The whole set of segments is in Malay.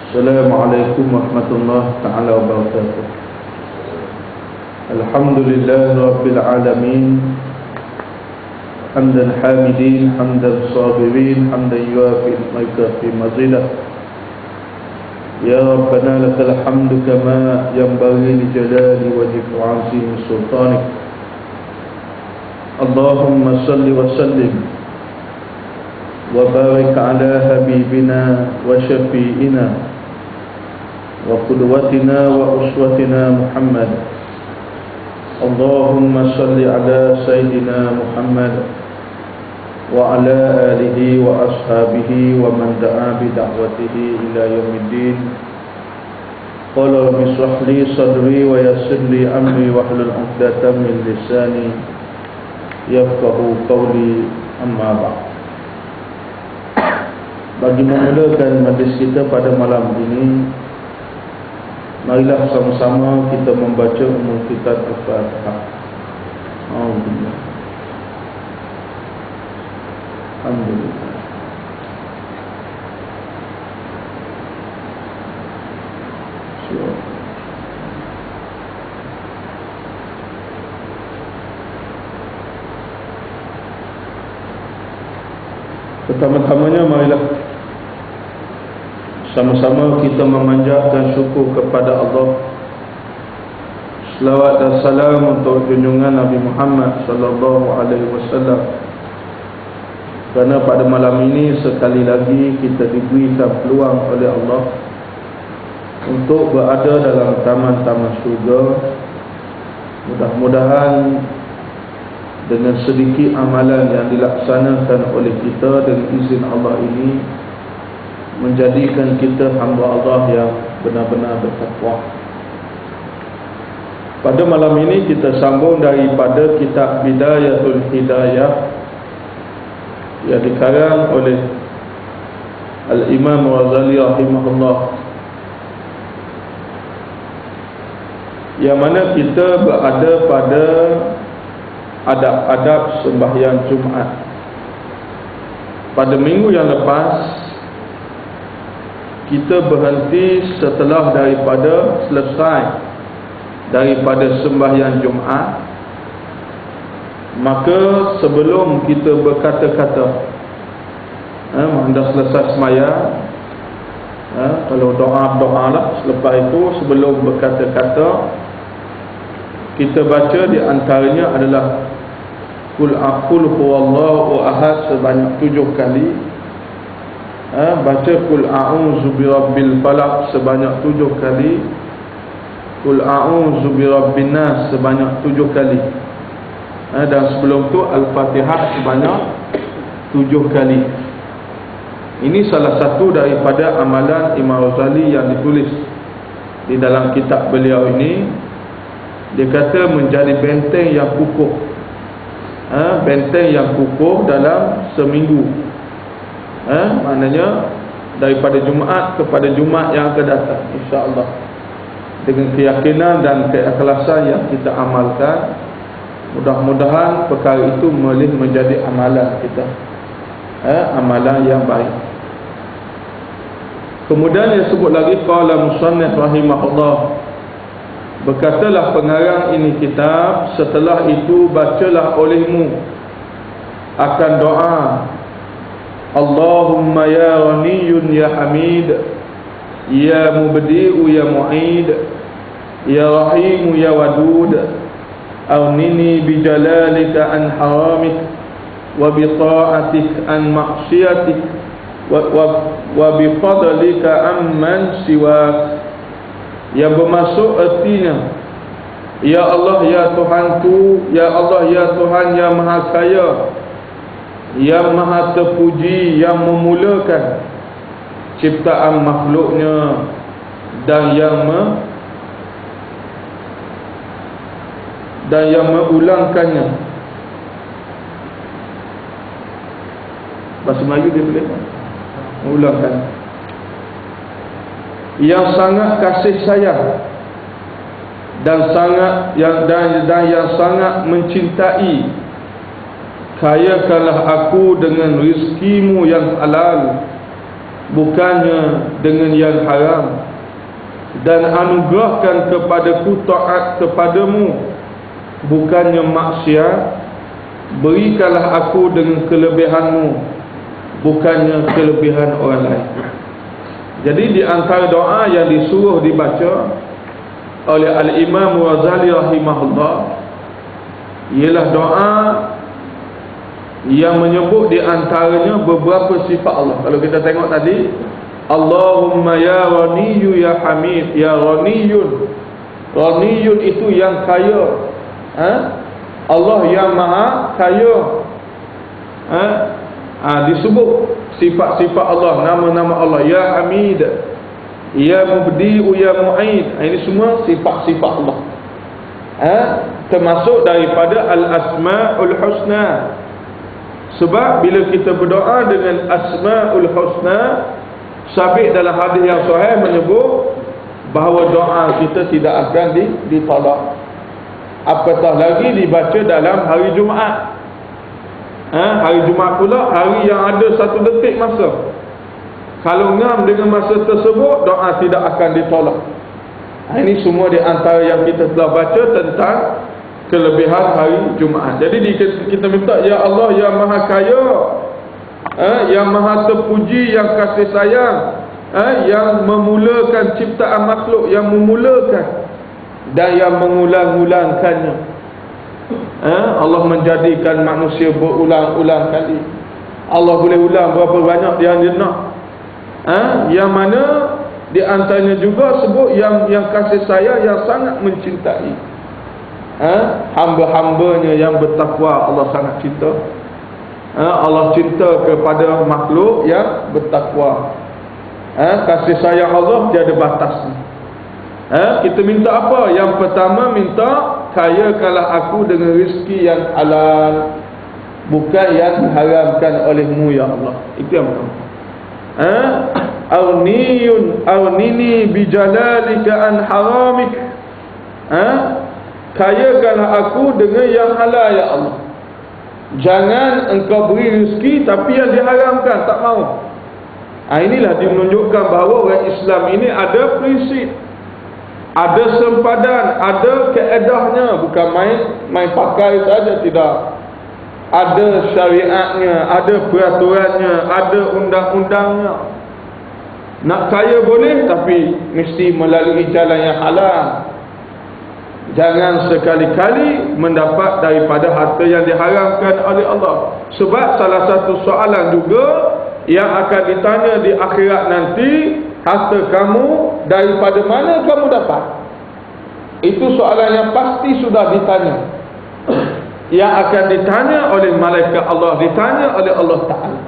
Assalamualaikum warahmatullahi ta'ala wabarakatuh. Alhamdulillah Rabbil Alamin, hamdan hamidin, hamdan sabirin, hamdan yuafi al-maikafi mazidah. Ya Rabbana lakal hamdu kama yanbaghi li jalali wajhika wa 'azimi sultanik. Allahumma salli wa sallim wa barik ala habibina wa syafi'ina wa qudwatina wa uswatina Muhammad. Allahumma salli ala Sayyidina Muhammad wa ala alihi wa ashabihi wa man da'a bi da'watihi ila yaumiddin. Qala rabbi shrah li sadri wa yassir li amri wa hlul 'uqdatam min lisani yafqahu qawli, amma ba'd. Bagi memulakan majlis kita pada malam ini, marilah sama-sama kita membaca umum kitab Al-Fatihah. Alhamdulillah. Alhamdulillah. Pertama-tamanya marilah sama-sama kita memanjatkan syukur kepada Allah. Selawat dan salam untuk junjungan Nabi Muhammad sallallahu alaihi wasallam. Kerana pada malam ini sekali lagi kita diberikan peluang oleh Allah untuk berada dalam taman-taman syurga. Mudah-mudahan dengan sedikit amalan yang dilaksanakan oleh kita dengan izin Allah ini menjadikan kita hamba Allah yang benar-benar bertakwa. Pada malam ini kita sambung daripada kitab Bidayatul Hidayah yang dikarang oleh Al-Imam Ghazali rahimahullah, yang mana kita berada pada adab-adab sembahyang Jumaat. Pada minggu yang lepas kita berhenti setelah daripada selesai daripada sembahyang Jumaat. Maka sebelum kita berkata-kata, dah selesai sembahyang, kalau doa-doa lah, selepas itu sebelum berkata-kata kita baca di antaranya adalah Qul huwallahu ahad sebanyak 7 kali. Baca Qul a'udzu birabbil falaq sebanyak 7 kali. Qul a'udzu birabbin nas sebanyak 7 kali. Dan sebelum tu Al-Fatihah sebanyak 7 kali. Ini salah satu daripada amalan Imam Ghazali yang ditulis di dalam kitab beliau ini. Dia kata menjadi benteng yang kukuh, benteng yang kukuh dalam seminggu. Maknanya daripada Jumaat kepada Jumaat yang akan datang, insya-Allah, dengan keyakinan dan keikhlasan yang kita amalkan, mudah-mudahan perkara itu boleh menjadi amalan kita, amalan yang baik. Kemudian dia sebut lagi, qala musannif rahimahullah, berkatalah pengarang ini kitab, setelah itu bacalah olehmu akan doa Allahumma ya ghaniyun ya hamid, ya mubdi'u ya mu'id, ya rahimu ya wadud, awnini bijalalika an haramik wa bita'atik an ma'siyatik wa bifadlika amman siwak. Yang bermaksud artinya, ya Allah ya Tuhanku, ya Allah ya Tuhan yang maha kaya, yang maha terpuji, yang memulakan ciptaan makhluknya dan yang mengulangkannya. Bahasa Melayu dia boleh mengulangkan. Yang sangat kasih sayang dan yang sangat mencintai, kayakanlah aku dengan rizkimu yang halal bukannya dengan yang haram, dan anugerahkan kepadaku taat kepadamu, bukannya maksiat. Berikanlah aku dengan kelebihanmu, bukannya kelebihan orang lain. Jadi di antara doa yang disuruh dibaca oleh Al-Imam Ghazali rahimahullah ialah doa yang menyebut di antaranya beberapa sifat Allah. Kalau kita tengok tadi, Allahumma ya Ghaniyyu ya Hamid, ya Ghaniyun. Ghaniyun itu yang kaya. Allah yang maha kaya. Disebut sifat-sifat Allah, nama-nama Allah, ya Hamid, ya Mubdi'u, ya Mu'id. Ini semua sifat-sifat Allah. Termasuk daripada Al-Asma'ul Husna. Sebab bila kita berdoa dengan Asma'ul Husna, sabit dalam hadis yang sahih menyebut bahawa doa kita tidak akan ditolak, apatah lagi dibaca dalam hari Jumaat. Hari Jumaat pula hari yang ada 1 detik masa. Kalau ngam dengan masa tersebut, doa tidak akan ditolak. Ini semua di antara yang kita telah baca tentang kelebihan hari Jumaat. Jadi kita minta, ya Allah yang maha kaya, yang maha terpuji, yang kasih sayang, yang memulakan ciptaan makhluk, yang memulakan dan yang mengulang-ulangkannya. Allah menjadikan manusia berulang-ulang kali. Allah boleh ulang berapa banyak yang dia nak. Yang mana di antaranya juga sebut yang kasih sayang, yang sangat mencintai hamba-hambanya yang bertakwa. Allah sangat cinta. Allah cinta kepada makhluk yang bertakwa. Kasih sayang Allah tiada batasnya. Kita minta apa? Yang pertama minta, kayakanlah aku dengan rezeki yang halal, bukan yang diharamkan olehmu ya Allah. Itu yang pertama. Awnini bijalalika an haramik. Kayakanlah aku dengan yang halal ya Allah. Jangan engkau beri rezeki tapi yang diharamkan, tak mau. Inilah dia menunjukkan bahawa orang Islam ini ada prinsip, ada sempadan, ada kaedahnya. Bukan main pakai saja, tidak. Ada syariatnya, ada peraturannya, ada undang-undangnya. Nak kaya boleh, tapi mesti melalui jalan yang halal. Jangan sekali-kali mendapat daripada harta yang diharamkan oleh Allah. Sebab salah satu soalan juga yang akan ditanya di akhirat nanti, harta kamu daripada mana kamu dapat? Itu soalan yang pasti sudah ditanya. Yang akan ditanya oleh malaikat Allah, ditanya oleh Allah Ta'ala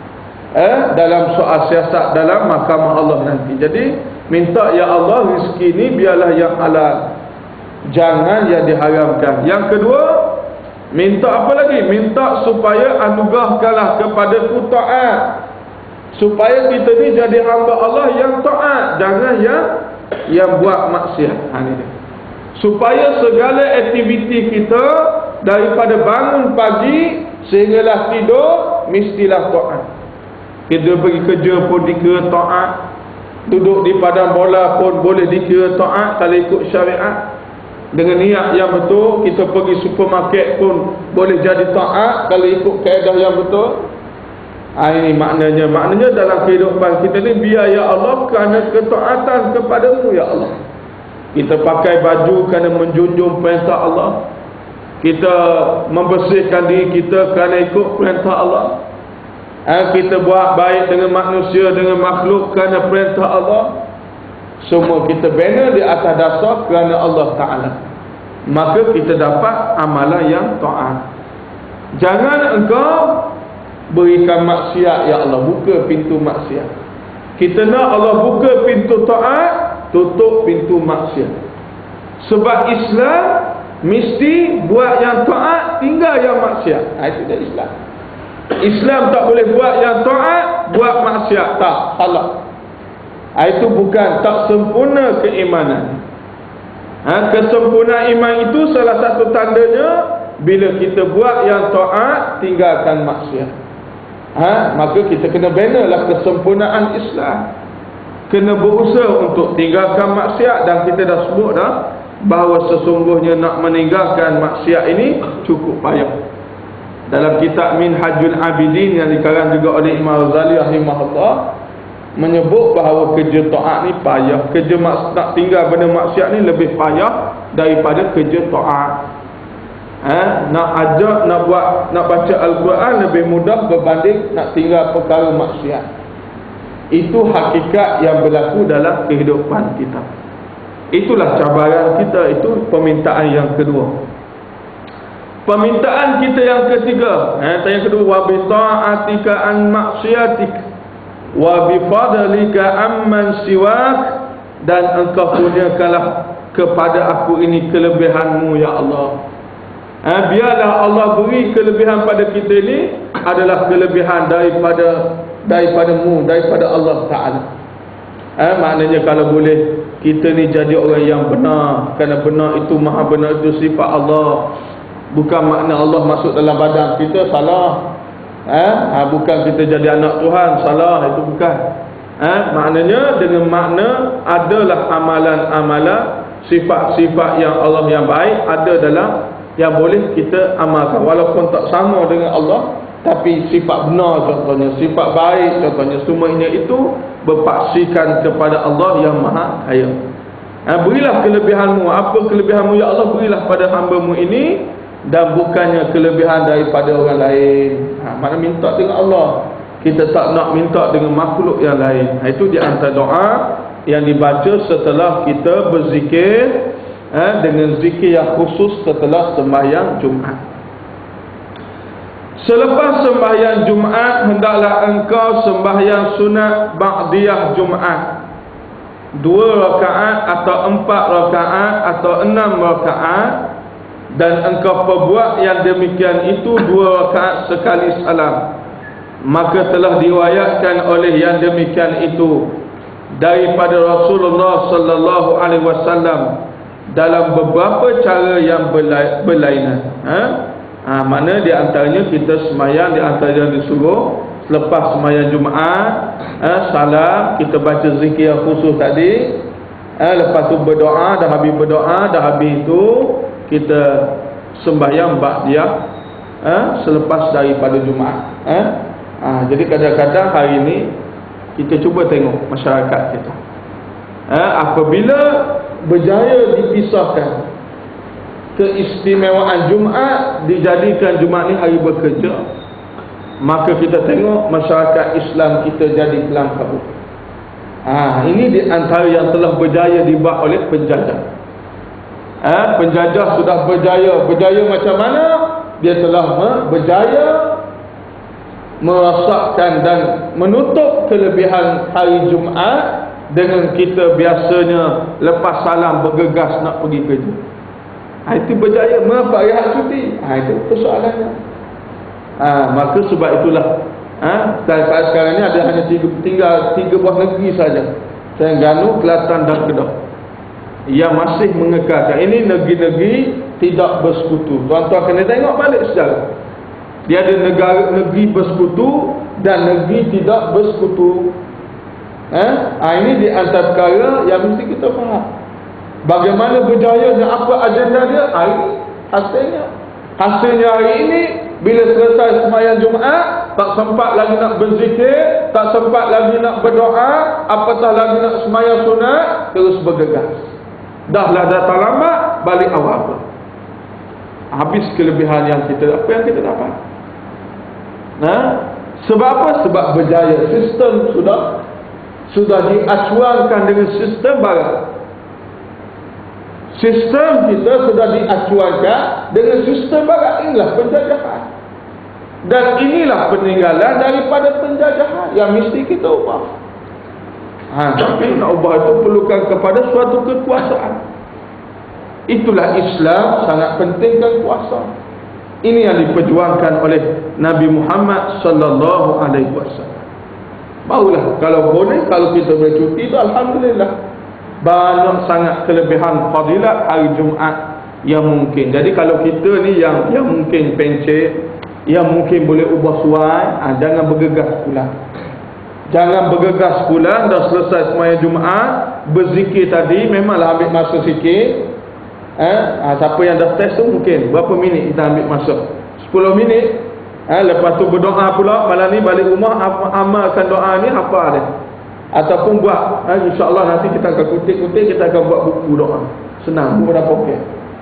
dalam soal siasat dalam mahkamah Allah nanti. Jadi minta, ya Allah rezeki ini biarlah yang halal, jangan yang diharamkan. Yang kedua, minta apa lagi? Minta supaya anugerahkanlah kepadaku taat, supaya kita ni jadi hamba Allah yang taat, jangan yang buat maksiat. Supaya segala aktiviti kita daripada bangun pagi sehinggalah tidur mestilah taat. Kita pergi kerja pun dikira taat, duduk di padang bola pun boleh dikira taat kalau ikut syariat. Dengan niat yang betul, kita pergi supermarket pun boleh jadi taat kalau ikut kaedah yang betul. Ini maknanya dalam kehidupan kita ni, biar ya Allah kerana ketaatan kepadamu ya Allah. Kita pakai baju kerana menjunjung perintah Allah. Kita membersihkan diri kita kerana ikut perintah Allah. Kita buat baik dengan manusia, dengan makhluk kerana perintah Allah. Semua kita bina di atas dasar kerana Allah Ta'ala. Maka kita dapat amalan yang taat. Jangan engkau berikan maksiat ya Allah, buka pintu maksiat. Kita nak Allah buka pintu taat, tutup pintu maksiat. Sebab Islam mesti buat yang taat, tinggal yang maksiat. Itu dah Islam. Islam tak boleh buat yang taat, buat maksiat. Tak, salah. Itu bukan tak sempurna keimanan. Kesempurnaan iman itu salah satu tandanya bila kita buat yang taat, tinggalkan maksiat. maka kita kena benalah kesempurnaan Islam, kena berusaha untuk tinggalkan maksiat. Dan kita dah sebut dah bahawa sesungguhnya nak meninggalkan maksiat ini cukup payah. Dalam kitab Minhajul Abidin yang dikarang juga oleh Imam Ghazali rahimahullah, menyebut bahawa kerja taat ni payah. Kerja nak tinggal benda maksiat ni lebih payah daripada kerja taat. Nak ajak, nak baca Al-Quran lebih mudah berbanding nak tinggal perkara maksiat. Itu hakikat yang berlaku dalam kehidupan kita. Itulah cabaran kita, itu permintaan yang kedua. Permintaan kita yang ketiga, yang kedua, wa bi ta'atika an maksiatik wa bi fadlika amman siwak, dan engkau kurniakanlah kepada aku ini kelebihanmu ya Allah. Biarlah Allah beri kelebihan pada kita ini adalah kelebihan daripadamu, daripada Allah Ta'ala. Maknanya kalau boleh kita ni jadi orang yang benar, kerana benar itu, maha benar itu sifat Allah. Bukan makna Allah masuk dalam badan kita, salah. Bukan kita jadi anak Tuhan, salah, itu bukan. Maknanya dengan makna adalah amalan-amalan, sifat-sifat yang Allah yang baik ada dalam yang boleh kita amalkan, walaupun tak sama dengan Allah, tapi sifat benar contohnya, sifat baik contohnya, semuanya itu berpaksikan kepada Allah yang maha kaya. Berilah kelebihanmu. Apa kelebihanmu ya Allah? Berilah pada hamba-Mu ini, dan bukannya kelebihan daripada orang lain. Maknanya minta dengan Allah, kita tak nak minta dengan makhluk yang lain. Itu di antara doa yang dibaca setelah kita berzikir, dengan zikir yang khusus setelah sembahyang Jumaat. Selepas sembahyang Jumaat, hendaklah engkau sembahyang sunat ba'diyah Jumaat, 2 rakaat atau 4 rakaat atau 6 rakaat, dan engkau perbuat yang demikian itu 2 rakaat sekali salam. Maka telah diriwayatkan oleh yang demikian itu daripada Rasulullah sallallahu alaihi wasallam dalam beberapa cara yang berlainan. Mana di antaranya kita semayang, di antaranya disuruh selepas semayang Jumaat, salam, kita baca zikir yang khusus tadi, lepas tu berdoa, dah habis berdoa, dah habis itu kita sembahyang ba'diyah selepas daripada Jumaat. Jadi kadang-kadang hari ini kita cuba tengok masyarakat kita, apabila berjaya dipisahkan keistimewaan Jumaat, dijadikan Jumaat ni hari bekerja, maka kita tengok masyarakat Islam kita jadi kelam kabut. Ini di antara yang telah berjaya dibuat oleh penjajah. Penjajah sudah berjaya macam mana? Dia telah berjaya merosakkan dan menutup kelebihan hari Jumaat dengan kita biasanya lepas salam bergegas nak pergi kerja. Itu berjaya. Mengapa rehat cuti? Itu persoalannya. Maka sebab itulah saat sekarang ni ada hanya tinggal 3 buah negeri saja, Terengganu, Kelantan dan Kedah, yang masih mengekalkan. Ini negeri-negeri tidak bersekutu. Tuan-tuan kena tengok balik sejarah. Dia ada negeri bersekutu dan negeri tidak bersekutu. Ini di antara perkara yang mesti kita faham. Bagaimana berjaya dan apa agenda dia? Hasilnya hari ini, bila selesai sembahyang Jumaat, tak sempat lagi nak berzikir, tak sempat lagi nak berdoa, apatah lagi nak sembahyang sunat, terus bergegas. Dahlah datang lambat, balik awal. Habis kelebihan yang kita, apa yang kita dapat. Sebab apa? Sebab berjaya. Sistem sudah diacuankan dengan sistem barat. Sistem kita sudah diacuankan dengan sistem barat. Inilah penjajahan, dan inilah peninggalan daripada penjajahan yang mesti kita ubah. Tapi nak ubah itu perlukan kepada suatu kekuasaan. Itulah Islam sangat pentingkan kuasa. Ini yang diperjuangkan oleh Nabi Muhammad sallallahu alaihi wasallam. Barulah kalau boleh, kalau kita boleh cuti itu alhamdulillah. Banyak sangat kelebihan fadilat hari Jumaat yang mungkin. Jadi kalau kita ni yang mungkin pencet, yang mungkin boleh ubah suai, jangan bergegas pula. Jangan bergegas pula. Dah selesai sembahyang Jumaat, berzikir tadi memanglah ambil masa sikit. Siapa yang dah test tu mungkin berapa minit kita ambil masa? 10 minit. Lepas tu berdoa pula. Malam ni balik rumah amalkan doa ni, apa dia, ataupun buat, insya-Allah nanti kita akan kutip-kutip, kita akan buat buku doa. Senang, buku dah poket.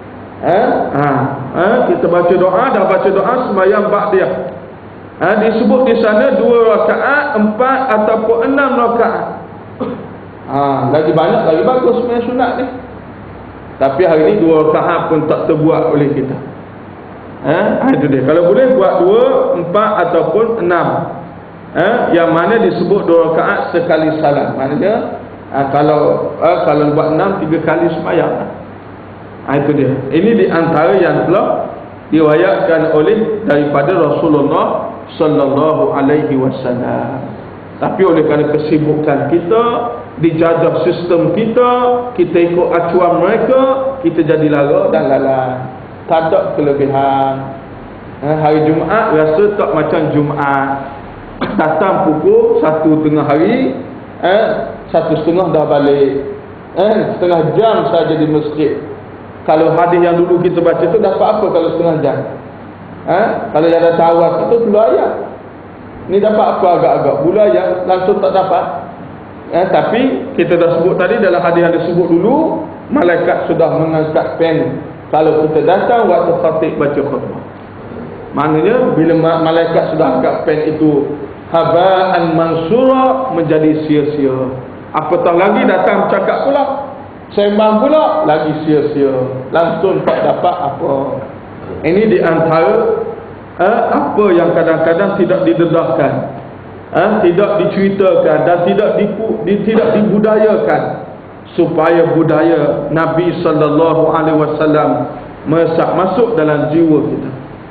Kita baca doa, dah baca doa sembahyang ba'diyah. Disebut di sana 2 rakaat, 4 ataupun 6 rakaat. Lagi banyak lagi bagus sembahyang sunat ni. Tapi hari ni 2 rakaat pun tak terbuat oleh kita. Itu dia. Kalau boleh buat 2, 4 ataupun 6. Yang mana disebut 2 rakaat sekali salam. Maknanya kalau buat 6, 3 kali sembahyang. Itu dia. Ini di antara yang telah diriwayatkan oleh daripada Rasulullah sallallahu alaihi wasallam. Tapi oleh kerana kesibukan kita, dijajah sistem kita ikut acuan mereka, kita jadi lara dan lalai. Tak ada kelebihan. Hari Jumaat rasa tak macam Jumaat. Datang pukul 1 tengah hari, 1:30 dah balik. Setengah jam saja di masjid. Kalau hadis yang dulu kita baca tu dapat apa kalau setengah jam? Kalau yang ada tawaf itu 10 ayat. Ni dapat apa agak-agak? 10 ayat langsung tak dapat. Tapi kita dah sebut tadi dalam hadis yang disebut dulu, malaikat sudah mengangkat pen kalau kita datang waktu khatib baca khutbah. Maknanya bila malaikat sudah angkat pen itu, haba'an mansura, menjadi sia-sia. Apatah lagi datang bercakap pula, sembang pula, lagi sia-sia. Langsung tak dapat apa. Ini di antara apa yang kadang-kadang tidak didedahkan, tidak diceritakan dan tidak dibudayakan, supaya budaya Nabi sallallahu alaihi wasallam masuk dalam jiwa kita.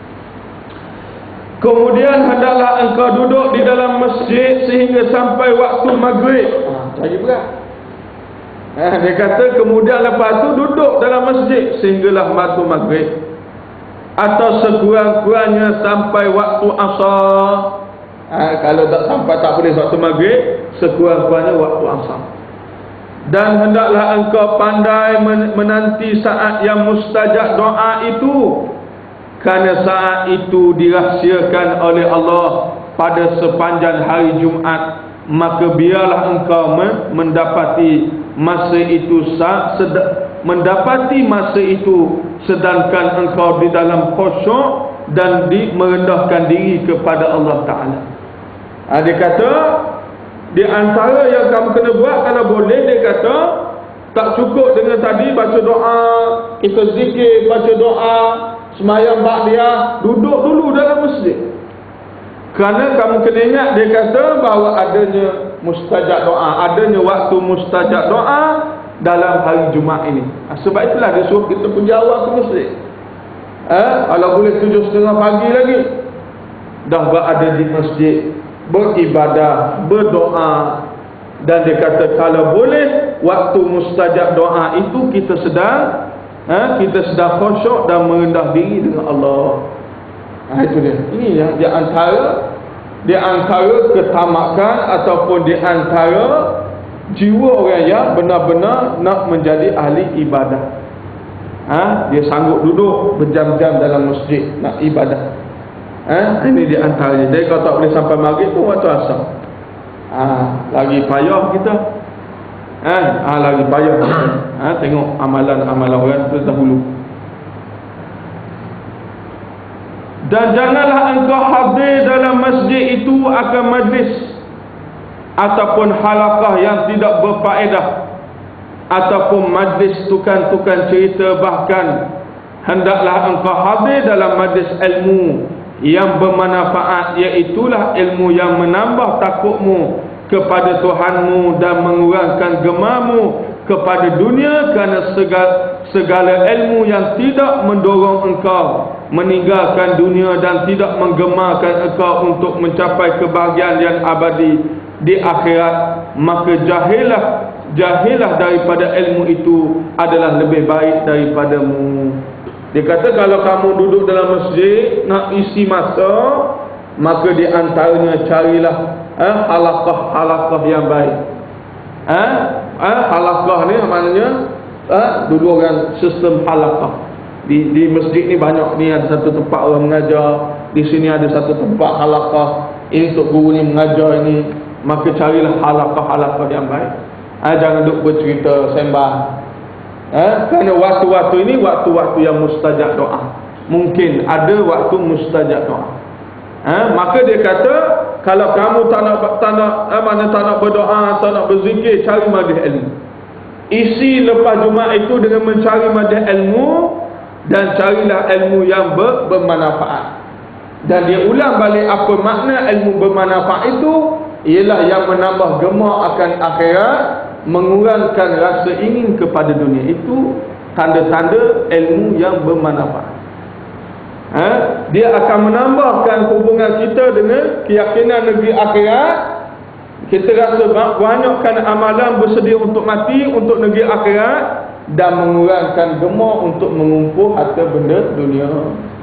Kemudian hendaklah engkau duduk di dalam masjid sehingga sampai waktu maghrib. Cari berat. Dia kata kemudian lepas tu duduk dalam masjid sehinggalah waktu maghrib, atau sekurang-kurangnya sampai waktu asar. Kalau tak sampai, tak boleh waktu maghrib, sekurang-kurangnya waktu asar. Dan hendaklah engkau pandai menanti saat yang mustajab doa itu, kerana saat itu dirahsiakan oleh Allah pada sepanjang hari Jumaat. Maka biarlah engkau mendapati masa itu sedangkan engkau di dalam khusyuk dan merendahkan diri kepada Allah Ta'ala. Dia kata di antara yang kamu kena buat kalau boleh, dia kata tak cukup dengan tadi baca doa, kita zikir, baca doa, sembahyang ba'diyah, duduk dulu dalam masjid. Kerana kamu kena ingat, dia kata bahawa adanya mustajab doa, adanya waktu mustajab doa dalam hari Jumaat ini. Sebab itulah dia suruh kita pergi awal ke masjid. Kalau boleh 7:30 pagi lagi dah berada di masjid, beribadah, berdoa. Dan dia kata kalau boleh waktu mustajab doa itu kita sedang khusyuk dan merendah diri dengan Allah. Itu dia. Ini yang di antara ketamakan ataupun di antara jiwa orang yang benar-benar nak menjadi ahli ibadah. Dia sanggup duduk berjam-jam dalam masjid nak ibadah. Ini di antaranya. Jadi kalau tak boleh sampai maghrib pun waktu asar. Lagi payah kita. Lagi payah. Tengok amalan-amalan orang terdahulu. Dan janganlah engkau hadir dalam masjid itu akan majlis ataupun halaqah yang tidak berfaedah, ataupun majlis tukang-tukang cerita. Bahkan hendaklah engkau hadir dalam majlis ilmu yang bermanfaat, iaitulah ilmu yang menambah takutmu kepada Tuhanmu dan mengurangkan gemamu kepada dunia, kerana segala ilmu yang tidak mendorong engkau meninggalkan dunia dan tidak menggemarkan engkau untuk mencapai kebahagiaan yang abadi di akhirat, maka jahilah daripada ilmu itu adalah lebih baik daripadamu. Dia kata kalau kamu duduk dalam masjid nak isi masa, maka di antaranya carilah halaqah yang baik. Halaqah ni maknanya dulu orang sistem halaqah. Di masjid ni banyak ni, ada satu tempat orang mengajar, di sini ada satu tempat halaqah. Ini untuk guru ni mengajar ini, maka carilah halaqah yang baik. Jangan duk bercerita sembah. Kerana waktu-waktu ini waktu-waktu yang mustajab doa. Mungkin ada waktu mustajab doa. Maka dia kata kalau kamu tak nak berdoa, tak nak berzikir, cari majlis ilmu. Isi lepas Jumaat itu dengan mencari majlis ilmu, dan carilah ilmu yang bermanfaat. Dan dia ulang balik apa makna ilmu bermanfaat itu, ialah yang menambah gemar akan akhirat, mengurangkan rasa ingin kepada dunia. Itu tanda-tanda ilmu yang bermanfaat. Dia akan menambahkan hubungan kita dengan keyakinan negeri akhirat. Kita rasa banyakkan amalan bersedia untuk mati untuk negeri akhirat, dan mengurangkan gemar untuk mengumpul harta benda dunia.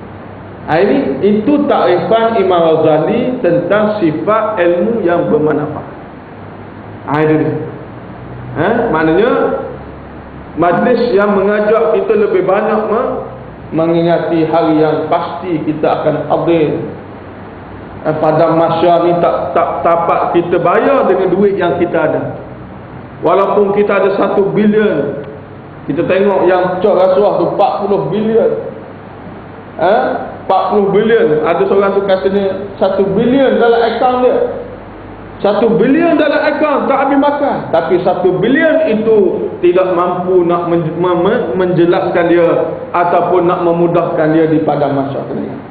Itu takrifan Imam Ghazali tentang sifat ilmu yang bermanfaat. Itu dia. Maknanya majlis yang mengajak kita lebih banyak mengingati hari yang pasti kita akan hadir. Pada masa ni tak dapat kita bayar dengan duit yang kita ada. Walaupun kita ada 1 bilion, kita tengok yang pecah rasuah tu 40 bilion. 40 bilion. Ada seorang tu katanya 1 bilion dalam akaun dia. 1 bilion dalam akaun tak habis makan. Tapi 1 bilion itu tidak mampu nak menjelaskan dia ataupun nak memudahkan dia di padang mahsyar.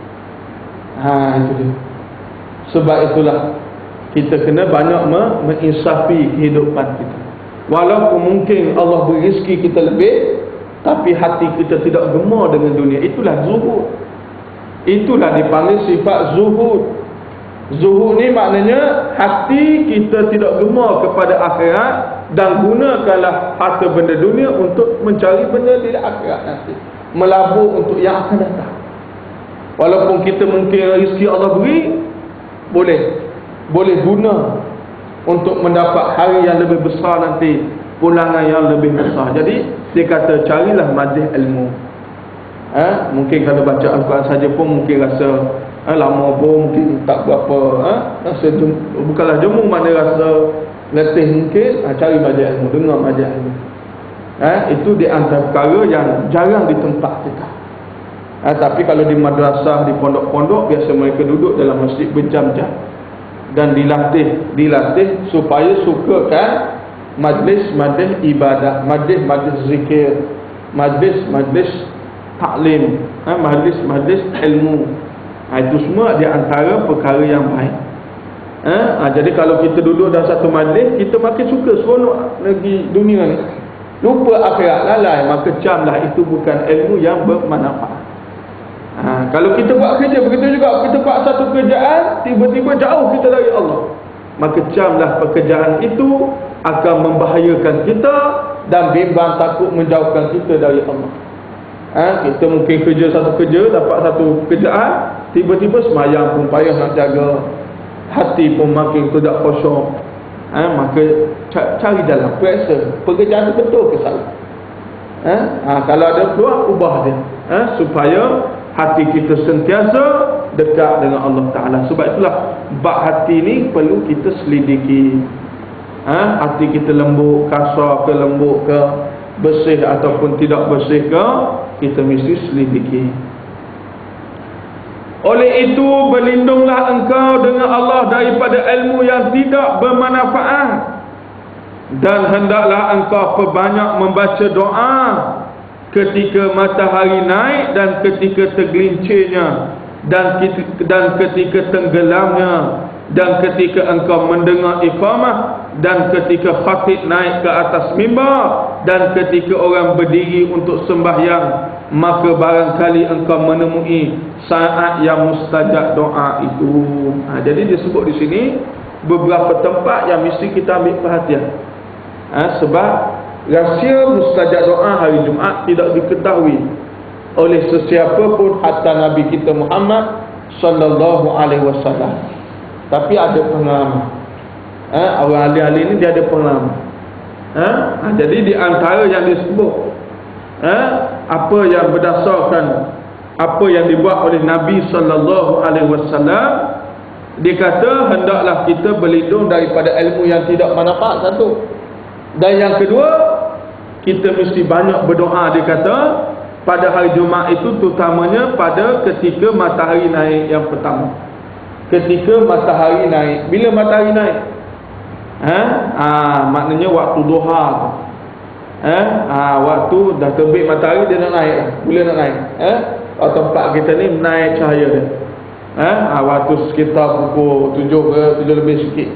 Itu dia. Sebab itulah kita kena banyak menginsafi kehidupan kita. Walaupun mungkin Allah beri rezeki kita lebih, tapi hati kita tidak gemar dengan dunia. Itulah zuhud. Itulah dipanggil sifat zuhud. Zuhud ni maknanya hati kita tidak gemar kepada akhirat, dan gunakanlah harta benda dunia untuk mencari benda di akhirat nanti, melabur untuk yang akan datang. Walaupun kita mungkin rezeki Allah beri, boleh guna untuk mendapat hari yang lebih besar nanti, pulangan yang lebih besar. Jadi dia kata carilah majlis ilmu. Mungkin kalau baca Al-Quran saja pun mungkin rasa lama pun, mungkin tak berapa rasa bukanlah jemu, mana rasa letih mungkin. Cari majlis ilmu, dengar majlis ilmu. Itu di antara perkara yang jarang di tempat kita. Tapi kalau di madrasah, di pondok-pondok, biasa mereka duduk dalam masjid berjam-jam dan dilatih supaya sukakan majlis-majlis ibadah, majlis-majlis zikir, majlis-majlis taklim, majlis-majlis ilmu. Itu semua di antara perkara yang baik. Jadi kalau kita duduk dalam satu majlis, kita makin suka seronok negeri dunia ni, lupa akhirat lalai, maka camlah itu bukan ilmu yang bermanfaat. Kalau kita buat kerja, begitu juga kita buat satu kerjaan, tiba-tiba jauh kita dari Allah, maka camlah pekerjaan itu akan membahayakan kita dan bimbang takut menjauhkan kita dari Allah. Kita mungkin kerja satu kerja, dapat satu kerjaan, tiba-tiba semayang pun payah nak jaga, hati pun makin tidak kosong. Maka cari jalan, periksa pekerjaan itu betul ke salah. Kalau ada peluang, ubah dia, supaya hati kita sentiasa dekat dengan Allah Ta'ala. Sebab itulah bab hati ni perlu kita selidiki. Hati kita lembut, kasar ke, lembut ke, bersih ataupun tidak bersih ke, kita mesti selidiki. Oleh itu, berlindunglah engkau dengan Allah daripada ilmu yang tidak bermanfaat, dan hendaklah engkau perbanyak membaca doa ketika matahari naik dan ketika tergelincirnya, dan ketika tenggelamnya, dan ketika engkau mendengar iqamah, dan ketika khatib naik ke atas mimbar, dan ketika orang berdiri untuk sembahyang, maka barangkali engkau menemui saat yang mustajab doa itu. Jadi disebut di sini beberapa tempat yang mesti kita ambil perhatian. Sebab rahsia mustajab doa hari Jumaat tidak diketahui. oleh sesiapa pun hatta Nabi kita Muhammad sallallahu alaihi wasallam. Tapi ada pengalaman. Orang ahli-ahli ni dia ada pengalaman. Jadi di antara yang disebut apa yang berdasarkan apa yang dibuat oleh Nabi sallallahu alaihi wasallam, dia kata hendaklah kita berlindung daripada ilmu yang tidak manfaat, satu. Dan yang kedua, kita mesti banyak berdoa, dia kata pada hari Jumaat itu, terutamanya pada ketika matahari naik yang pertama. Ketika matahari naik. Bila matahari naik? Maknanya waktu duha tu. Waktu dah terbit matahari, dia nak naik. Bila nak naik? Tempat kita ni naik cahaya dia. Waktu sekitar pukul 7 ke 7 lebih sikit.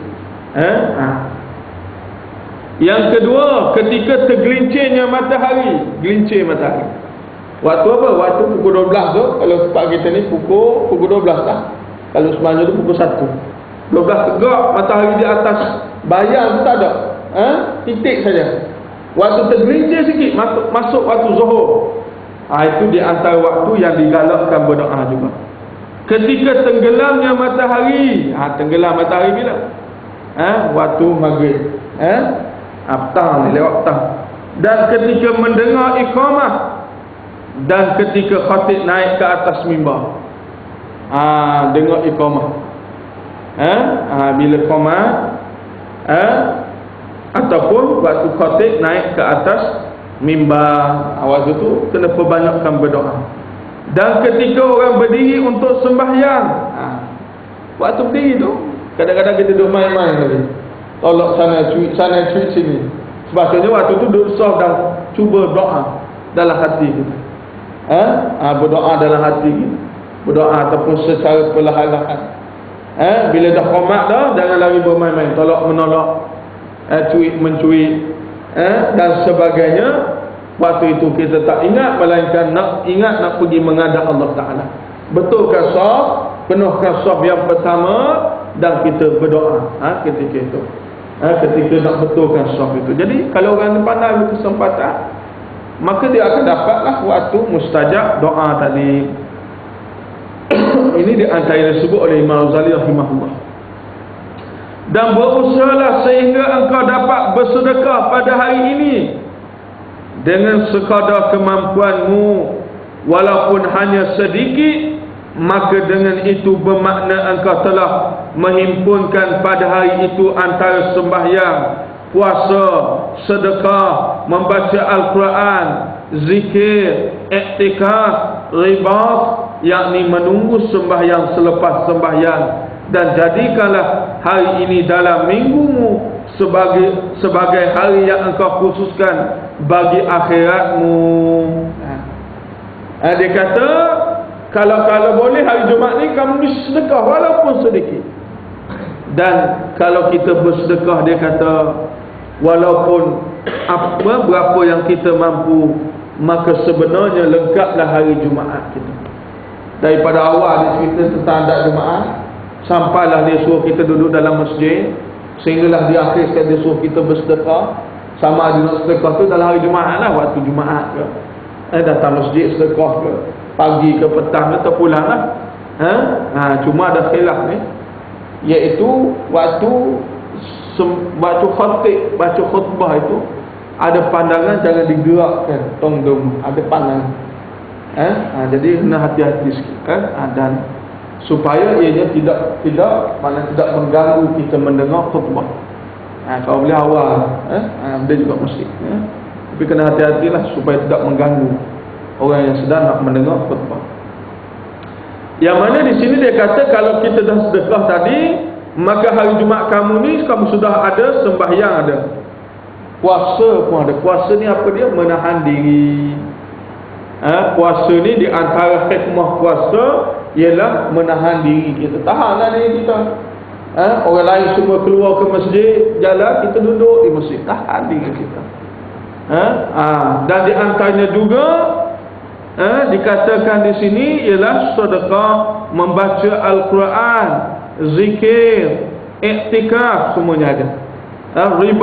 Yang kedua, ketika tergelincirnya matahari. Gelincir matahari. Waktu apa? Waktu pukul 12 tu. Kalau tempat kita ni pukul 12 lah. Kalau sebenarnya tu pukul 1. 12 tegak matahari di atas. Bayang tu tak ada. Titik saja. Waktu tergelincir sikit masuk waktu zuhur. Itu di antara waktu yang digalakkan berdoa juga. Ketika tenggelamnya matahari. Tenggelam matahari bila? Waktu maghrib. Petang ni, lewat petang. Dan ketika mendengar iqamah. Dan ketika khatib naik ke atas mimbar. Dengar iqamah. Bila iqamah, ataupun waktu khatib naik ke atas mimbar, waktu tu kena perbanyakkan berdoa. Dan ketika orang berdiri untuk sembahyang, waktu berdiri tu kadang-kadang kita duduk main-main lagi, tolak sana cuit sini. Sebabnya waktu tu duduk soft dan cuba doa dalam hati kita. Berdoa dalam hati kita, berdoa ataupun secara perlahan-lahan. Bila dah qomat dah, jangan lagi bermain-main, tolak menolak, cuit mencuit, dan sebagainya. Waktu itu kita tak ingat, melainkan nak ingat nak pergi menghadap Allah Ta'ala. Betulkan saf, penuhkan saf yang pertama, dan kita berdoa ketika itu. Ketika nak betulkan saf itu. Jadi kalau orang pandai kesempatan, maka dia akan dapatlah waktu mustajab doa tadi. Ini di antara yang disebut oleh Imam Ghazali rahimahullah. Dan berusahalah sehingga engkau dapat bersedekah pada hari ini dengan sekadar kemampuanmu, walaupun hanya sedikit, maka dengan itu bermakna engkau telah menghimpunkan pada hari itu antara sembahyang, puasa, sedekah, membaca Al-Quran, zikir, iktikaf, ribat, yakni menunggu sembahyang selepas sembahyang. Dan jadikanlah hari ini dalam minggumu sebagai hari yang engkau khususkan bagi akhiratmu. Dia kata kalau boleh hari Jumaat ni kamu bersedekah walaupun sedikit. Dan kalau kita bersedekah, dia kata walaupun berapa yang kita mampu, maka sebenarnya lengkaplah hari Jumaat kita. Daripada awal dia cerita tentang adat Jumaat, sampailah dia suruh kita duduk dalam masjid, sehinggalah di akhir sekali dia suruh kita bersedekah. Sama ada nak sedekah tu dalam hari Jumaat lah, waktu Jumaat ke, datang masjid sedekah ke, pagi ke petang ke, terpulang lah. Cuma ada khilaf ni, iaitu waktu khatib baca khutbah itu, ada pandangan jangan digerakkan tong-tong, ada pandangan. Jadi kena hati-hati sikit, dan supaya ianya tidak mengganggu kita mendengar khutbah. Kalau boleh awal, dia juga mesti. Tapi kena hati-hatilah supaya tidak mengganggu orang yang sedang nak mendengar khutbah. Yang mana di sini dia kata kalau kita dah sedekah tadi, maka hari Jumaat kamu ni kamu sudah ada sembahyang, ada puasa pun ada. Puasa ni apa dia? Menahan diri. Puasa ni di antara hikmah puasa ialah menahan diri kita. Tahanlah diri kita. Orang lain semua keluar ke masjid, jalan, kita duduk di masjid, tahan diri kita. Dan di antaranya juga dikatakan di sini ialah sedekah, membaca Al-Quran, zikir, iktikaf, semuanya ada.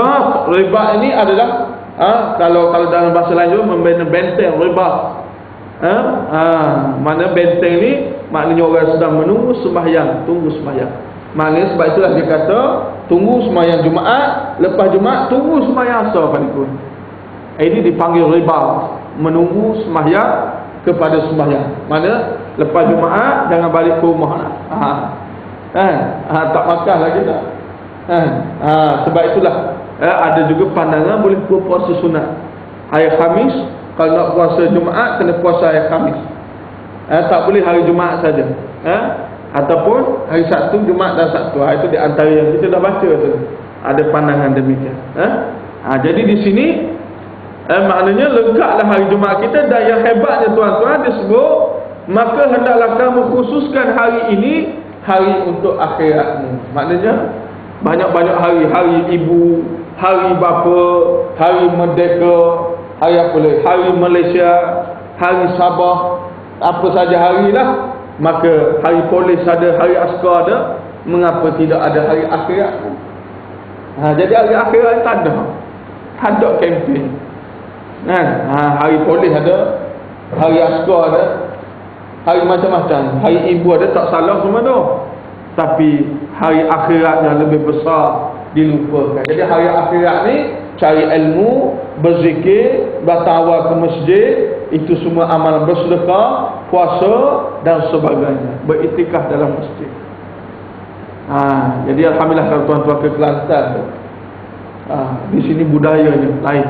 Ribat ini adalah kalau dalam bahasa lain juga membenteng ribat. Mana benteng ni maknanya orang sedang menunggu sembahyang, tunggu sembahyang. Maknanya sebab itulah dia kata tunggu sembahyang Jumaat, lepas Jumaat tunggu sembahyang asar pun. Ini dipanggil riba, menunggu sembahyang kepada sembahyang. Mana lepas Jumaat jangan balik ke rumah lah. Tak makan lagi tak. Sebab itulah ada juga pandangan boleh puasa sunat hari Khamis. Kalau nak puasa Jumaat kena puasa hari Khamis. Tak boleh hari Jumaat saja. Ataupun hari Sabtu, Jumaat dan Sabtu. Itu di antara yang kita dah baca tu. Ada pandangan demikian. Jadi di sini maknanya legaklah hari Jumaat kita. Dan yang hebatnya tuan-tuan disebut, maka hendaklah kamu khususkan hari ini hari untuk akhiratmu. Maknanya banyak-banyak hari. Hari ibu, hari bapa, hari merdeka, hari apa lagi? Hari Malaysia, hari Sabah, apa saja harilah. Maka hari polis ada, hari askar ada. Mengapa tidak ada hari akhirat? Jadi hari akhirat tak ada. Tak ada kempen. Hari polis ada, hari askar ada, hari macam-macam. Hari ibu ada, tak salah semua tu. Tapi hari akhirat yang lebih besar dilupakan. Jadi hari akhirat ni cari ilmu, berzikir, bertawaf ke masjid, itu semua amal, bersedekah, puasa dan sebagainya, beriktikaf dalam masjid. Jadi alhamdulillah kalau tuan-tuan ke Kelantan tu, di sini budayanya lain.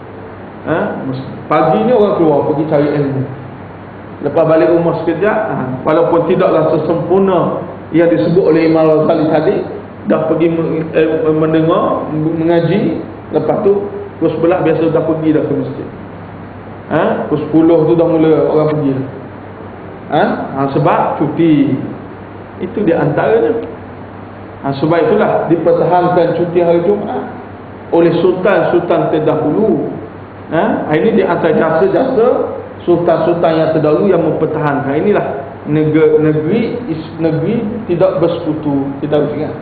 Pagi ni orang keluar pergi cari ilmu, lepas balik rumah sekejap, walaupun tidaklah sesempurna yang disebut oleh Imam Ghazali tadi, dah pergi mendengar, mengaji, lepas tu pukul 11 biasa dah pergi dah ke masjid. Pukul 10 tu dah mula orang pergi dah. Sebab cuti. Itu di antaranya. Sebab itulah dipertahankan cuti hari Jumaat oleh sultan-sultan terdahulu. Ini di antara jasa-jasa sultan-sultan yang terdahulu yang mempertahankan. Inilah negeri tidak bersekutu. Kita harus ingat.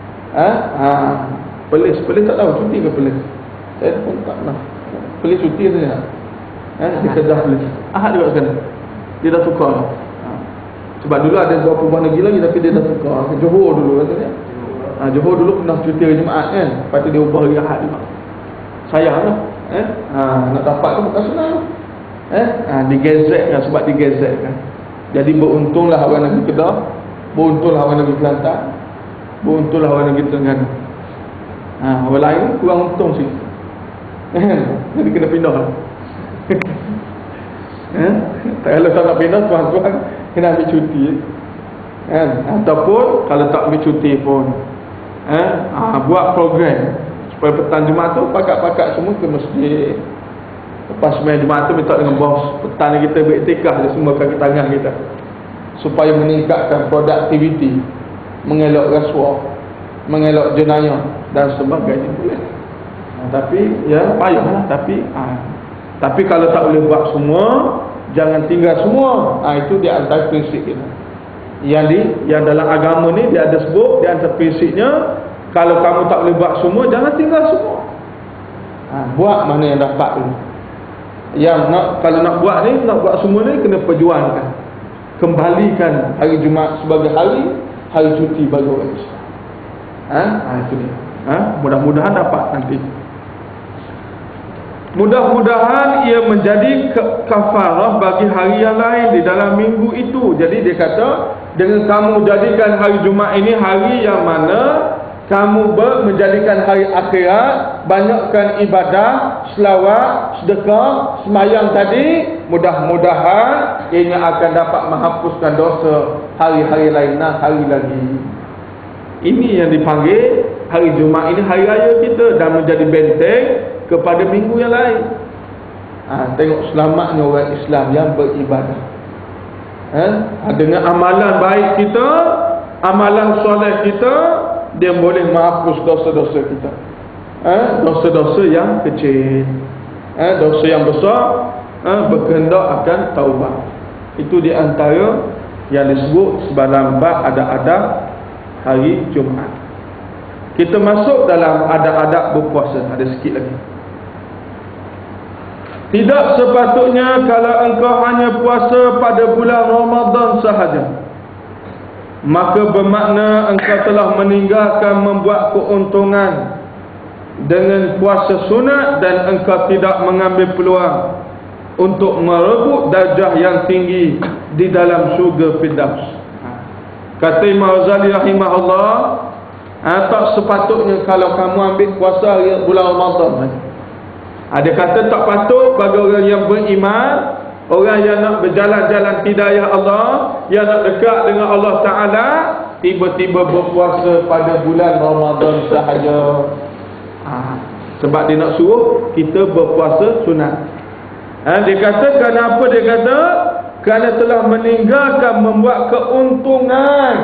Pelis tak tahu cuti ke pelis? Saya pun tak pernah. Pelis cuti saja. Di Kedah pelis. Ahad juga sekarang. Dia dah tukar. Sebab dulu ada beberapa buah negeri lagi, tapi dia dah tukar. Ke Johor dulu katanya. Johor dulu pernah cuti hari Jumaat kan. Lepas tu dia ubah hari Ahad juga. Sayang lah. Nak dapat tu bukan senang. Digezetkan, sebab digezetkan. Jadi beruntunglah orang negeri Kedah, beruntunglah orang negeri Kelantan, beruntunglah orang negeri Terengganu. Orang lain kurang untung sih. Jadi kena pindah lah. Kalau tak nak pindah, tuan-tuan kena ambil cuti. Ataupun kalau tak ambil cuti pun, buat program supaya petang Jumaat tu pakat-pakat semua ke masjid. Lepas sembahyang Jumaat tu minta dengan bos, petang kita beriktikaf je semua kaki tangan kita, supaya meningkatkan produktiviti, mengelak rasuah, mengelak jenayah dan sebagainya. Tapi ya payahlah. Tapi kalau tak boleh buat semua, jangan tinggal semua. Itu di antara prinsip kita. Yang dalam agama ni dia ada sebut, di antara prinsipnya, kalau kamu tak boleh buat semua, jangan tinggal semua. Buat mana yang dapat dulu. Kalau nak buat ni, nak buat semua ni, kena perjuangkan. Kembalikan hari Jumaat sebagai hari cuti bagi orang Islam. Itu dia. Mudah-mudahan dapat nanti. Mudah-mudahan ia menjadi kafarah bagi hari yang lain di dalam minggu itu. Jadi dia kata, dengan kamu jadikan hari Jumaat ini hari yang mana kamu menjadikan hari akhirat, banyakkan ibadah, selawat, sedekah, semayang tadi, mudah-mudahan ianya akan dapat menghapuskan dosa hari-hari lain dan hari lagi. Ini yang dipanggil hari Jumaat ini hari raya kita, dan menjadi benteng kepada minggu yang lain. Tengok selamatnya orang Islam yang beribadah. Dengan amalan baik kita, amalan soleh kita, dia boleh menghapus dosa-dosa kita. Dosa-dosa yang kecil, dosa yang besar, berkehendak akan taubat. Itu di antara yang disebut sebagai bab adab-adab hari Jumaat. Kita masuk dalam adab-adab berpuasa. Ada sikit lagi. Tidak sepatutnya kalau engkau hanya puasa pada bulan Ramadan sahaja, maka bermakna engkau telah meninggalkan membuat keuntungan dengan puasa sunat, dan engkau tidak mengambil peluang untuk merebut darjah yang tinggi di dalam syurga Firdaus. Kata Imam Ghazali rahimahullah, tak sepatutnya kalau kamu ambil puasa bulan Ramadan. Ada kata tak patut bagi orang yang beriman, orang yang nak berjalan-jalan hidayah Allah, yang nak dekat dengan Allah Ta'ala, tiba-tiba berpuasa pada bulan Ramadan sahaja. Sebab dia nak suruh kita berpuasa sunat. Dia kata kenapa? Dia kata kerana telah meninggalkan membuat keuntungan.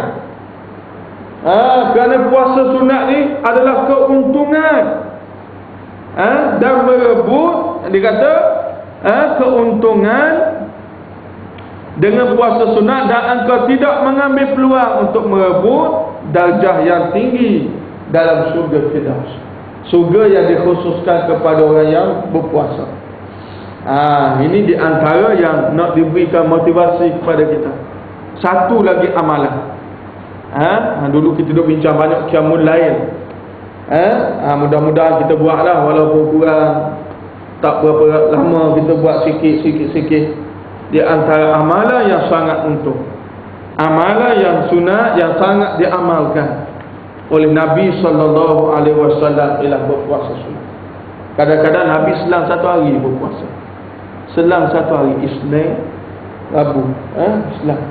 Kerana puasa sunat ni adalah keuntungan, dan merebut, dia kata keuntungan dengan puasa sunat, dan engkau tidak mengambil peluang untuk merebut darjah yang tinggi dalam syurga Firdaus, syurga yang dikhususkan kepada orang yang berpuasa. Ini di antara yang nak diberikan motivasi kepada kita. Satu lagi amalan. Dulu kita duk bincang banyak qiyamul lail. Mudah-mudahan kita buatlah, walaupun kurang, tak berapa lama kita buat sikit-sikit. Di antara amalan yang sangat untung, amalan yang sunat yang sangat diamalkan oleh Nabi SAW ialah berpuasa sunat. Kadang-kadang Nabi selang satu hari berpuasa, selang satu hari, Isnin, Rabu, selang,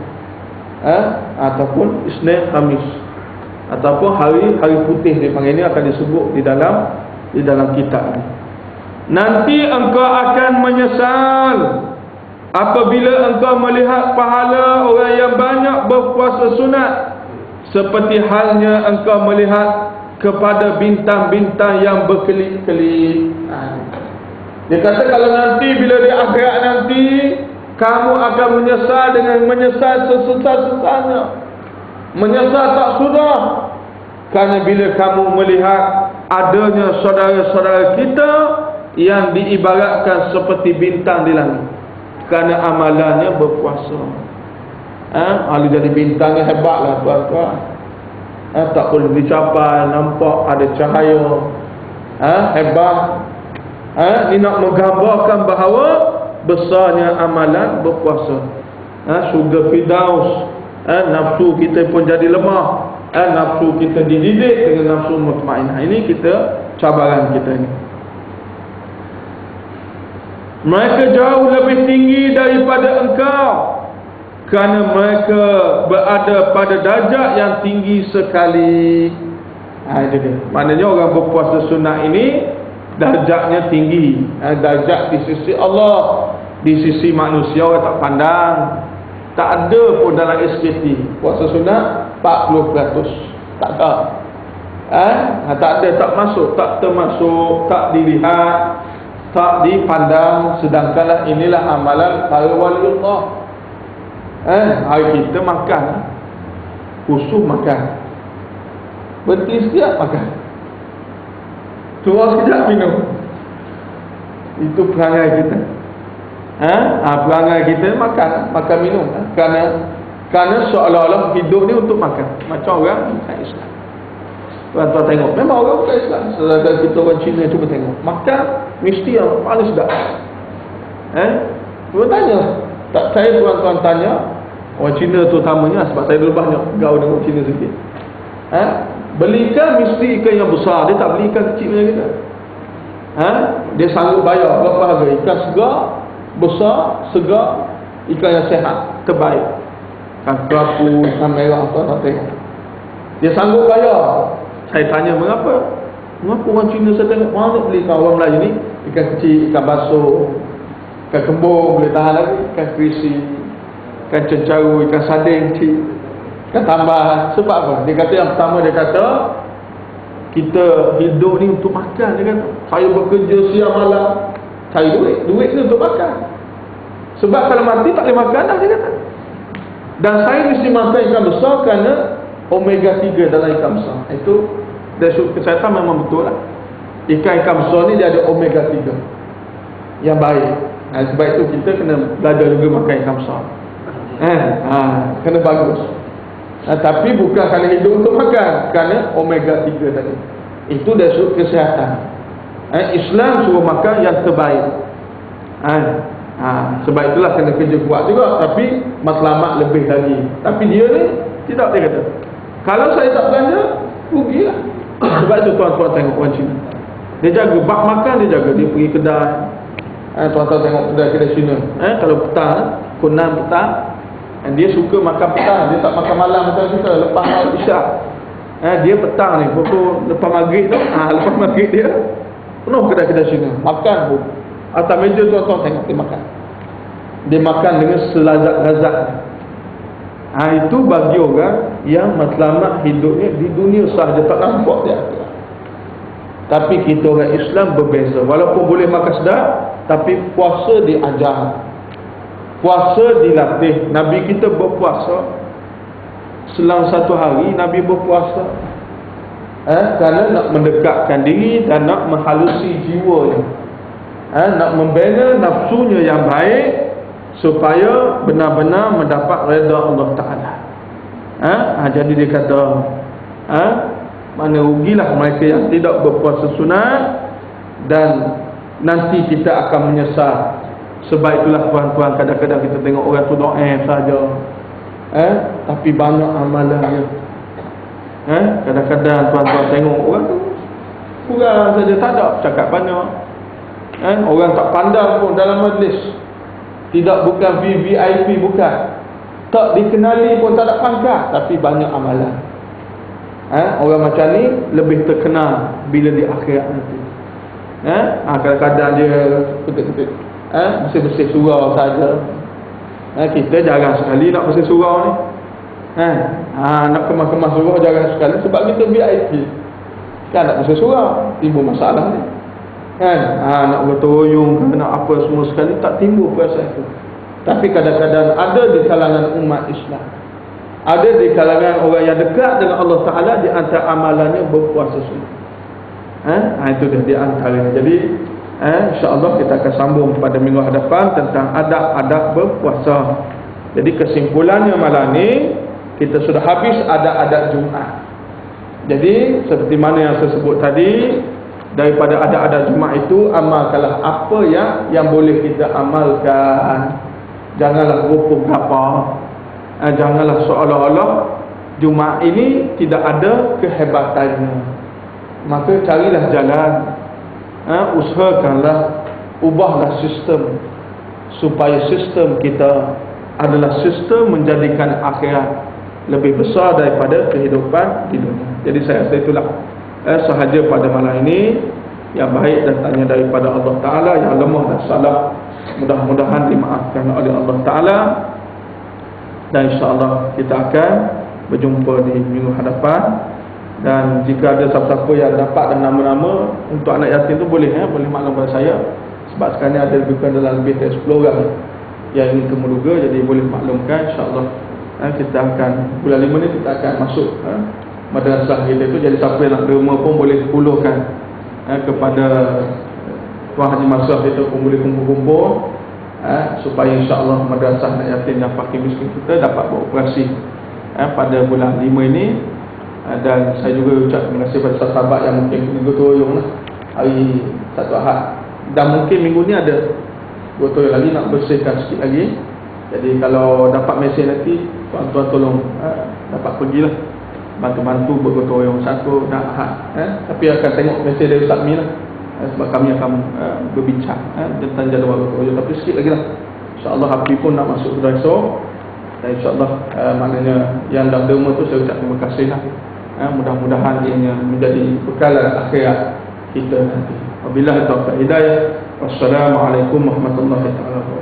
ataupun Isnin, Khamis, ataupun hari putih dipanggil. Ini akan disebut di dalam kitab ini. Nanti engkau akan menyesal apabila engkau melihat pahala orang yang banyak berpuasa sunat, seperti halnya engkau melihat kepada bintang-bintang yang berkelip-kelip. Dia kata kalau nanti bila di akhirat nanti, kamu akan menyesal dengan menyesal sesesat-sesatnya, menyesal tak sudah, kerana bila kamu melihat adanya saudara-saudara kita yang diibaratkan seperti bintang di langit, kerana amalannya berpuasa. Kalau jadi bintang ni hebatlah tuan-tuan. Tak boleh dicapai, nampak ada cahaya, hebat. Ini nak menggambarkan bahawa besarnya amalan berpuasa. Syurga Firdaus. Nafsu kita pun jadi lemah, nafsu kita dididik dengan nafsu mutmainah. Ini kita, cabaran kita ini. Mereka jauh lebih tinggi daripada engkau, kerana mereka berada pada darjat yang tinggi sekali. Itu dia. Maknanya orang berpuasa sunat ini darjatnya tinggi. Darjat di sisi Allah, di sisi manusia orang tak pandang. Tak ada pun dalam SKT puasa sunat 40%. Tak ada. Tak ada, tak masuk, tak termasuk, tak dilihat, tak dipandang. Sedangkan inilah amalan para waliullah. Hari kita makan, khusus makan, berhenti sekejap makan, keluar sekejap minum. Itu perangai kita. Perangai kita makan minum. Kerana seolah-olah hidup ni untuk makan. Macam orang bukan Islam. Tuan-tuan tengok, memang orang bukan Islam. Sedangkan kita orang Cina cuba tengok, makan mesti yang paling sedap. Tuan tanya, tak, saya tuan-tuan tanya orang Cina terutamanya, sebab saya dulu banyak gaul dengan orang Cina sikit. Beli ikan mesti ikan yang besar, dia tak beli ikan kecil macam kita. Dia sanggup bayar berapa harga? Ikan segar, besar, segar, ikan yang sehat, terbaik. Ikan kerapu, ikan merah, tuan-tuan tengok, dia sanggup bayar. Saya tanya mengapa orang Cina saya tengok mana beli ikan orang Melayu ni, ikan kecil, ikan basuh, ikan kembung boleh tahan lagi, ikan kerisi, ikan cencaru, ikan sarding kecil, ikan tambahan. Sebab apa? Dia kata yang pertama, dia kata kita hidup ni untuk makan. Dia kata saya bekerja siang malam cari duit ni untuk makan. Sebab kalau mati tak boleh makan dah, dia kata. Dan saya mesti makan ikan besar kerana omega 3 dalam ikan besar. Itu dari sudut kesihatan memang betul lah. Ikan besar ni dia ada omega 3. yang baik. Sebab itu kita kena belajar juga makan yang kamsah. Kena bagus. Tapi bukan kerana hidup untuk makan, kerana omega 3 tadi. Itu dari sudut kesihatan. Islam suruh makan yang terbaik. Sebab itulah kena kerja kuat juga. Tapi matlamat lebih lagi. Tapi dia ni tidak, dia kata, kalau saya tak belanja, rugilah. Sebab itu tuan-tuan tengok orang Cina, dia jaga bak makan, dia jaga. Dia pergi kedai, tuan-tuan tengok kedai Cina, kalau petang, pukul 6 petang, dia suka makan petang. Dia tak makan malam macam kita, lepas isyak. Dia petang ni, pukul lepas maghrib tu, lepas maghrib dia penuh kedai-kedai Cina, makan pun atas meja. Tuan-tuan tengok dia makan. Dia makan dengan selazat-lazat. Itu bagi orang yang matlamat hidupnya di dunia sahaja, tak nampak dia. Tapi kita orang Islam berbeza. Walaupun boleh makan sedap, tapi puasa diajar, puasa dilatih. Nabi kita berpuasa selang 1 hari. Nabi berpuasa kerana nak mendekatkan diri dan nak menghalusi jiwanya, nak membina nafsunya yang baik, supaya benar-benar mendapat redha Allah Ta'ala. Jadi dia kata, mana rugilah mereka yang tidak berpuasa sunat, dan nanti kita akan menyesal. Sebab itulah tuan-tuan, kadang-kadang kita tengok orang tu doa saja, tapi banyak amalannya. Kadang-kadang tuan-tuan tengok orang tu kurang saja, tak ada cakap banyak. Orang tak pandang pun dalam majlis. Tidak, bukan VVIP, bukan, tak dikenali pun, tak ada pangkat, tapi banyak amalan. Orang macam ni lebih terkenal bila di akhirat nanti. Kadang-kadang dia ketik-ketik, bersih-bersih surau saja. Kita jarang sekali nak bersih surau ni. Nak kemas-kemas surau jarang sekali, sebab kita VIP kan, nak bersih surau timbul masalah ni. Nak bertoyong, nak apa semua sekali, tak timbul perasaan itu. Tapi kadang-kadang ada di kalangan umat Islam, ada di kalangan orang yang dekat dengan Allah Ta'ala, di antara amalannya berpuasa sunat. Itu dia di antaranya. Jadi insya-Allah kita akan sambung pada minggu hadapan tentang adab-adab berpuasa. Jadi kesimpulannya malam ni, kita sudah habis adab-adab Jumaat. Jadi seperti mana yang saya sebut tadi, daripada adab-adab Jumaat itu, amalkanlah apa yang boleh kita amalkan. Janganlah rupuk apa. Janganlah seolah-olah Jumaat ini tidak ada kehebatannya. Maka carilah jalan, usahakanlah, ubahlah sistem, supaya sistem kita adalah sistem menjadikan akhirat lebih besar daripada kehidupan di dunia. Jadi saya rasa itulah sahaja pada malam ini. Yang baik datangnya daripada Allah Ta'ala, yang lemah dan salah mudah-mudahan dimaafkan oleh Allah Ta'ala. Dan insyaAllah kita akan berjumpa di minggu hadapan. Dan jika ada siapa-siapa yang dapat dan nama-nama untuk anak yatim tu, boleh maklum pada saya. Sebab sekarang ni ada lebih dari 10 orang yang ingin kemuduga. Jadi boleh maklumkan, insyaAllah kita akan bulan 5 ni kita akan masuk madrasah kita itu. Jadi siapa yang nak derma pun boleh pulurkan kepada Tuan Haji Masraf itu pun boleh kumpul-kumpul, supaya insyaAllah madrasah anak yatim dan fakir miskin kita dapat beroperasi pada bulan 5 ini. Dan saya juga ucap terima kasih pada sahabat yang mungkin minggu toyong lah, hari satu Ahad, dan mungkin minggu ni ada toyong lagi, nak bersihkan sikit lagi. Jadi kalau dapat mesej nanti, tuan-tuan tolong dapat pergilah bantu-bantu bergotong royong satu dan Ahad. Tapi akan tengok mesej dari Ustaz Mi lah, sebab kami akan berbincang tentang jadual gotong royong. Tapi sikit lagi lah, insyaAllah api pun nak masuk sudah esok. Dan insyaAllah maknanya yang dah derma tu saya ucap terima kasih lah. Mudah-mudahan ianya menjadi bekalan akhirat kita nanti. Wabillahi taufiq hidayah. Wassalamualaikum warahmatullahi wabarakatuh.